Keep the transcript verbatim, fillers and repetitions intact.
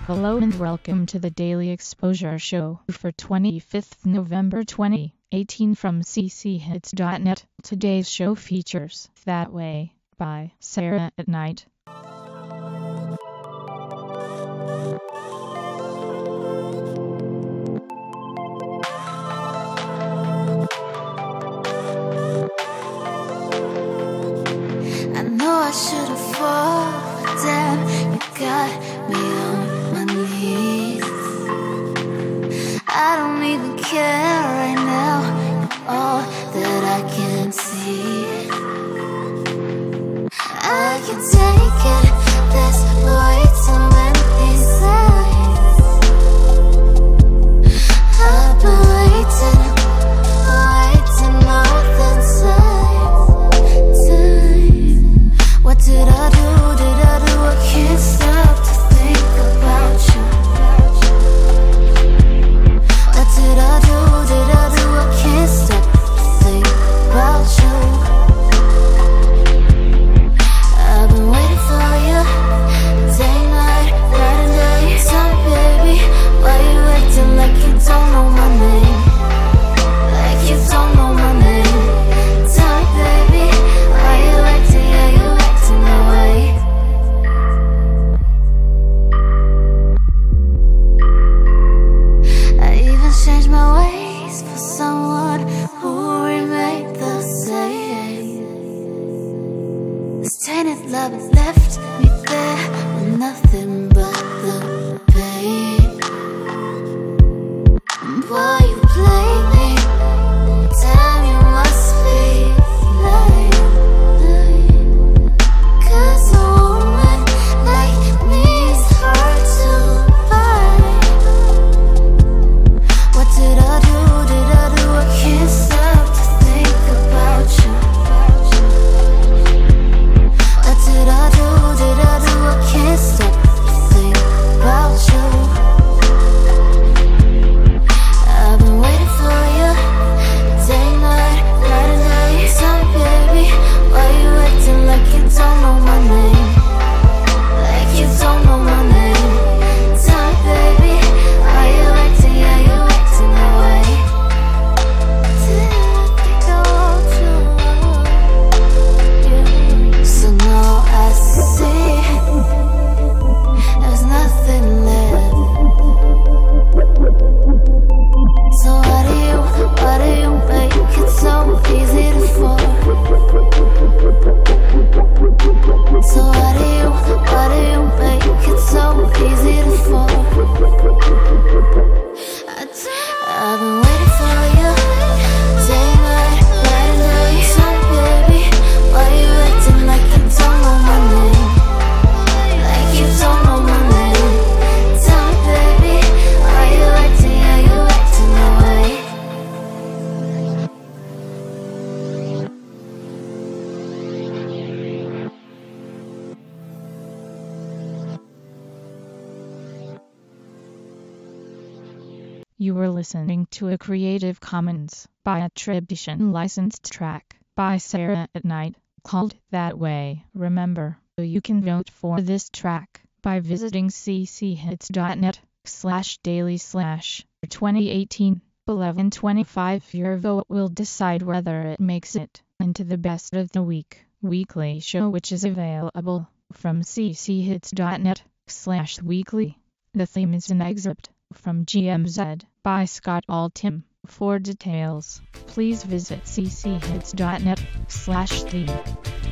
Hello and welcome to the Daily Exposure Show for twenty-fifth November twenty eighteen from c c hits dot net. Today's show features That Way by Sarah at Night. I know I should have fallen down. You got me on my knees. I don't even care right now. You're all that I can see. I can take it. There's way too many signs. I've been waiting, waiting all the time. time. What did I do? Did I do? I can't stop to think about you. What did I do? Did I do? I can't stop to think about you. I've been waiting for you, day, night, night and day. Tell me, baby, why you acting like you don't know my name? Like you don't know my name. Tell me, baby, why you acting, yeah, you acting that way. I even changed my ways for someone who remained the same. This tainted love has left me there with nothing but the pain. Boy, you play me. Damn, you must be lying. 'Cause a woman like me is hard to find. What did I do? Did I do? I can't stop to think about you. What did I do? Did I do? I can't stop to think about you. I've been waiting for you, day, night, night and day. Tell me, baby, why you acting like you don't know my name? Like you don't know my name. Tell me, baby, why you acting, yeah, you acting that way. Did I think I want you? So now I see there's nothing left. So why do you, why do you make it so easy to fall? So why do you, why do you make it so easy to fall? I do. I've been waiting for you, day, night, night and day. Tell me, baby, why you acting like you don't know my name? Like you don't know my name. Tell me, baby, why you acting, yeah, you acting that way. You were listening to a Creative Commons by attribution licensed track by Sarah at Night called That Way. Remember, you can vote for this track by visiting c c hits dot net slash daily slash twenty eighteen eleven twenty-five. Your vote will decide whether it makes it into the best of the week weekly show, which is available from c c hits dot net slash weekly. The theme is an excerpt from G M Z by Scott Altham. For details, please visit c c hits dot net slash theme.